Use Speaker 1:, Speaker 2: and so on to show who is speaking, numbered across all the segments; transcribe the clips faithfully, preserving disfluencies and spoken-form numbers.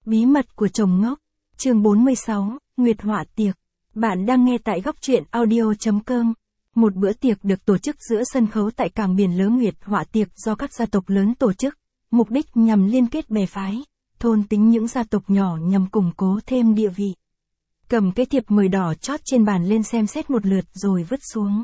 Speaker 1: Bí mật của chồng ngốc. Chương bốn mươi sáu, Nguyệt họa tiệc. Bạn đang nghe tại góc truyện audio chấm com. Một bữa tiệc được tổ chức giữa sân khấu tại cảng biển lớn Nguyệt họa tiệc do các gia tộc lớn tổ chức, mục đích nhằm liên kết bè phái, thôn tính những gia tộc nhỏ nhằm củng cố thêm địa vị. Cầm cái thiệp mời đỏ chót trên bàn lên xem xét một lượt rồi vứt xuống.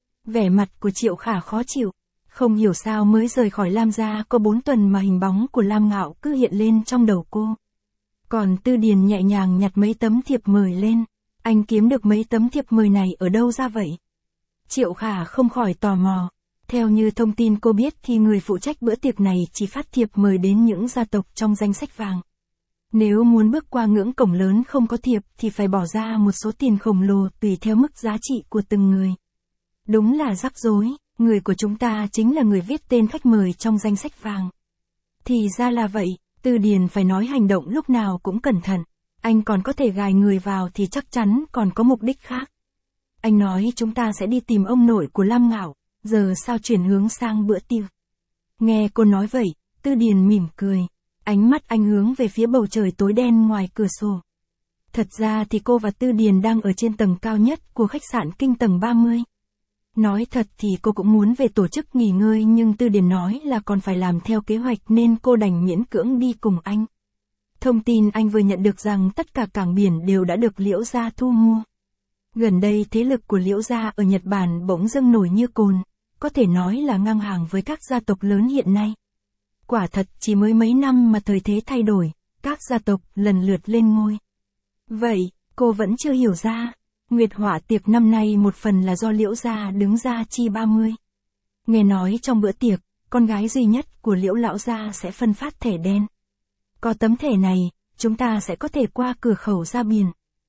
Speaker 1: Vẻ mặt của Triệu Khả khó chịu, không hiểu sao mới rời khỏi Lam gia có bốn tuần mà hình bóng của Lam Ngạo cứ hiện lên trong đầu cô. Còn Tư Điền nhẹ nhàng nhặt mấy tấm thiệp mời lên, anh kiếm được mấy tấm thiệp mời này ở đâu ra vậy? Triệu Khả không khỏi tò mò. Theo như thông tin cô biết thì người phụ trách bữa tiệc này chỉ phát thiệp mời đến những gia tộc trong danh sách vàng. Nếu muốn bước qua ngưỡng cổng lớn không có thiệp thì phải bỏ ra một số tiền khổng lồ tùy theo mức giá trị của từng người. Đúng là rắc rối, người của chúng ta chính là người viết tên khách mời trong danh sách vàng. Thì ra là vậy, Tư Điền phải nói hành động lúc nào cũng cẩn thận. Anh còn có thể gài người vào thì chắc chắn còn có mục đích khác. Anh nói chúng ta sẽ đi tìm ông nội của Lam Ngạo, giờ sao chuyển hướng sang bữa tiệc. Nghe cô nói vậy, Tư Điền mỉm cười. Ánh mắt anh hướng về phía bầu trời tối đen ngoài cửa sổ. Thật ra thì cô và Tư Điền đang ở trên tầng cao nhất của khách sạn Kinh tầng ba mươi. Nói thật thì cô cũng muốn về tổ chức nghỉ ngơi nhưng Tư Điền nói là còn phải làm theo kế hoạch nên cô đành miễn cưỡng đi cùng anh. Thông tin anh vừa nhận được rằng tất cả cảng biển đều đã được Liễu gia thu mua. Gần đây thế lực của Liễu gia ở Nhật Bản bỗng dưng nổi như cồn, có thể nói là ngang hàng với các gia tộc lớn hiện nay. Quả thật chỉ mới mấy năm mà thời thế thay đổi, các gia tộc lần lượt lên ngôi. Vậy, cô vẫn chưa hiểu ra, Nguyệt họa tiệc năm nay một phần là do Liễu gia đứng ra chi ba mươi. Nghe nói trong bữa tiệc, con gái duy nhất của Liễu lão gia sẽ phân phát thẻ đen. Có tấm thẻ này, chúng ta sẽ có thể qua cửa khẩu ra biển.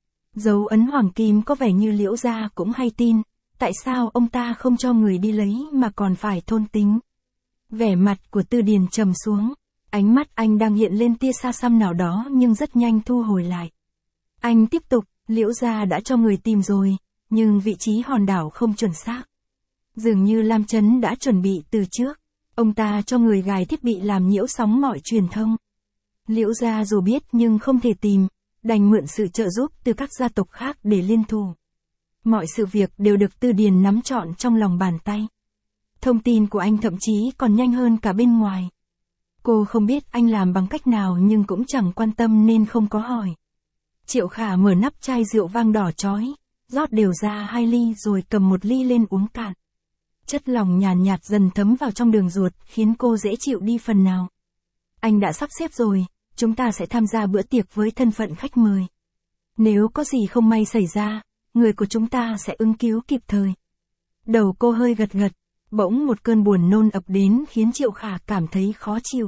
Speaker 1: Dấu ấn hoàng kim có vẻ như Liễu gia cũng hay tin, tại sao ông ta không cho người đi lấy mà còn phải thôn tính. Vẻ mặt của Tư Điền trầm xuống, ánh mắt anh đang hiện lên tia xa xăm nào đó nhưng rất nhanh thu hồi lại. Anh tiếp tục, Liễu gia đã cho người tìm rồi, nhưng vị trí hòn đảo không chuẩn xác. Dường như Lam Chấn đã chuẩn bị từ trước, ông ta cho người gài thiết bị làm nhiễu sóng mọi truyền thông. Liễu gia dù biết nhưng không thể tìm, đành mượn sự trợ giúp từ các gia tộc khác để liên thủ. Mọi sự việc đều được Tư Điền nắm trọn trong lòng bàn tay. Thông tin của anh thậm chí còn nhanh hơn cả bên ngoài. Cô không biết anh làm bằng cách nào nhưng cũng chẳng quan tâm nên không có hỏi. Triệu Khả mở nắp chai rượu vang đỏ chói, rót đều ra hai ly rồi cầm một ly lên uống cạn. Chất lỏng nhàn nhạt dần thấm vào trong đường ruột khiến cô dễ chịu đi phần nào. Anh đã sắp xếp rồi, chúng ta sẽ tham gia bữa tiệc với thân phận khách mời. Nếu có gì không may xảy ra, người của chúng ta sẽ ứng cứu kịp thời. Đầu cô hơi gật gật, bỗng một cơn buồn nôn ập đến khiến Triệu Khả cảm thấy khó chịu.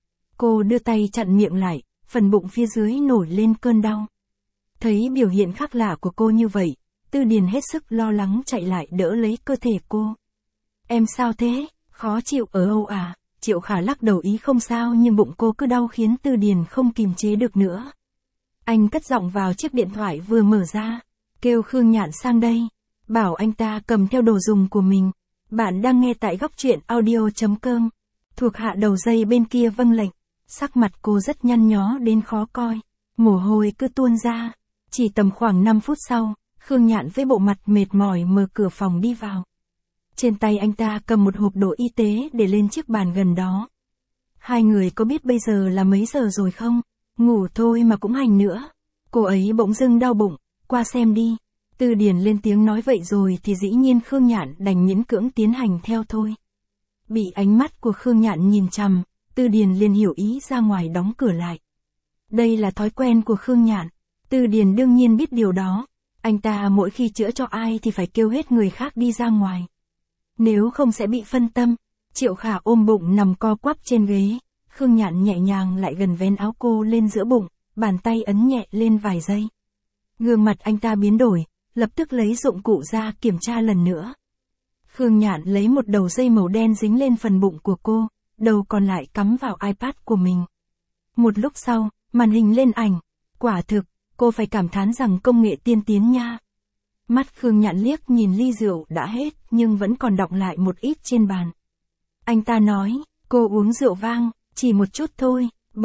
Speaker 1: Cô đưa tay chặn miệng lại, phần bụng phía dưới nổi lên cơn đau. Thấy biểu hiện khác lạ của cô như vậy, Tư Điền hết sức lo lắng chạy lại đỡ lấy cơ thể cô. Em sao thế, khó chịu ở Âu à? Triệu Khả lắc đầu ý không sao nhưng bụng cô cứ đau khiến Tư Điền không kìm chế được nữa. Anh cất giọng vào chiếc điện thoại vừa mở ra, kêu Khương Nhạn sang đây, bảo anh ta cầm theo đồ dùng của mình. Bạn đang nghe tại góc truyện audio chấm com. Thuộc hạ đầu dây bên kia vâng lệnh, sắc mặt cô rất nhăn nhó đến khó coi, mồ hôi cứ tuôn ra. Chỉ tầm khoảng năm phút sau, Khương Nhạn với bộ mặt mệt mỏi mở cửa phòng đi vào. Trên tay anh ta cầm một hộp đồ y tế để lên chiếc bàn gần đó. Hai người có biết bây giờ là mấy giờ rồi không? Ngủ thôi mà cũng hành nữa. Cô ấy bỗng dưng đau bụng, qua xem đi. Tư Điền lên tiếng nói vậy rồi thì dĩ nhiên Khương Nhạn đành miễn cưỡng tiến hành theo thôi. Bị ánh mắt của Khương Nhạn nhìn chằm, Tư Điền liền hiểu ý ra ngoài đóng cửa lại. Đây là thói quen của Khương Nhạn. Tư Điền đương nhiên biết điều đó. Anh ta mỗi khi chữa cho ai thì phải kêu hết người khác đi ra ngoài. Nếu không sẽ bị phân tâm. Triệu Khả ôm bụng nằm co quắp trên ghế. Khương Nhạn nhẹ nhàng lại gần vén áo cô lên giữa bụng, bàn tay ấn nhẹ lên vài giây. Gương mặt anh ta biến đổi, lập tức lấy dụng cụ ra kiểm tra lần nữa. Khương Nhạn lấy một đầu dây màu đen dính lên phần bụng của cô, đầu còn lại cắm vào iPad của mình. Một lúc sau, màn hình lên ảnh. Quả thực, cô phải cảm thán rằng công nghệ tiên tiến nha. Mắt Khương Nhạn liếc nhìn ly rượu đã hết nhưng vẫn còn đọng lại một ít trên bàn. Anh ta nói, cô uống rượu vang, chỉ một chút thôi. Bỗng,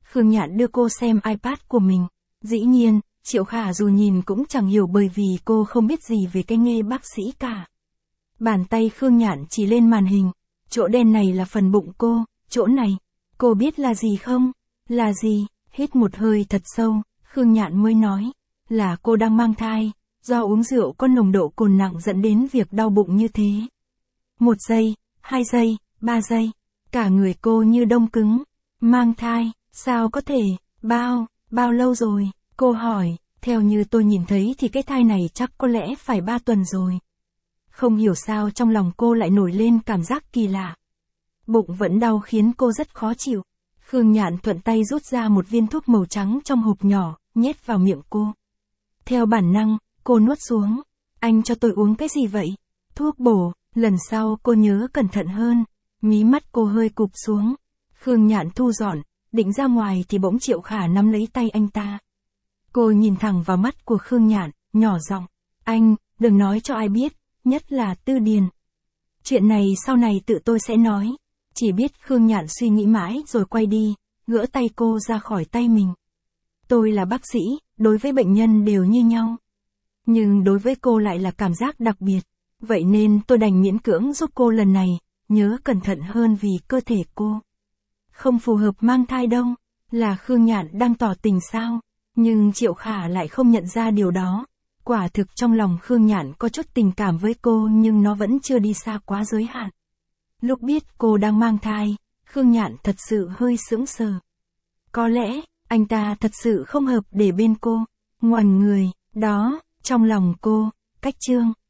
Speaker 1: Khương Nhạn đưa cô xem iPad của mình. Dĩ nhiên, Triệu Khả dù nhìn cũng chẳng hiểu bởi vì cô không biết gì về cái nghề bác sĩ cả. Bàn tay Khương Nhạn chỉ lên màn hình. Chỗ đen này là phần bụng cô, chỗ này. Cô biết là gì không? Là gì? Hít một hơi thật sâu, Khương Nhạn mới nói. Là cô đang mang thai, do uống rượu có nồng độ cồn nặng dẫn đến việc đau bụng như thế. Một giây, hai giây, ba giây. Cả người cô như đông cứng. Mang thai, sao có thể, bao, bao lâu rồi? Cô hỏi, theo như tôi nhìn thấy thì cái thai này chắc có lẽ phải ba tuần rồi. Không hiểu sao trong lòng cô lại nổi lên cảm giác kỳ lạ. Bụng vẫn đau khiến cô rất khó chịu. Khương Nhạn thuận tay rút ra một viên thuốc màu trắng trong hộp nhỏ, nhét vào miệng cô. Theo bản năng, cô nuốt xuống. Anh cho tôi uống cái gì vậy? Thuốc bổ, lần sau cô nhớ cẩn thận hơn. Mí mắt cô hơi cụp xuống. Khương Nhạn thu dọn, định ra ngoài thì bỗng Triệu Khả nắm lấy tay anh ta. Cô nhìn thẳng vào mắt của Khương Nhạn, nhỏ giọng. Anh, đừng nói cho ai biết, nhất là Tư Điền. Chuyện này sau này tự tôi sẽ nói. Chỉ biết Khương Nhạn suy nghĩ mãi rồi quay đi, gỡ tay cô ra khỏi tay mình. Tôi là bác sĩ, đối với bệnh nhân đều như nhau. Nhưng đối với cô lại là cảm giác đặc biệt. Vậy nên tôi đành miễn cưỡng giúp cô lần này, nhớ cẩn thận hơn vì cơ thể cô. Không phù hợp mang thai đâu, là Khương Nhạn đang tỏ tình sao? Nhưng Triệu Khả lại không nhận ra điều đó. Quả thực trong lòng Khương Nhạn có chút tình cảm với cô nhưng nó vẫn chưa đi xa quá giới hạn. Lúc biết cô đang mang thai, Khương Nhạn thật sự hơi sững sờ. Có lẽ, anh ta thật sự không hợp để bên cô. Ngoằn người, đó, trong lòng cô, cách trương.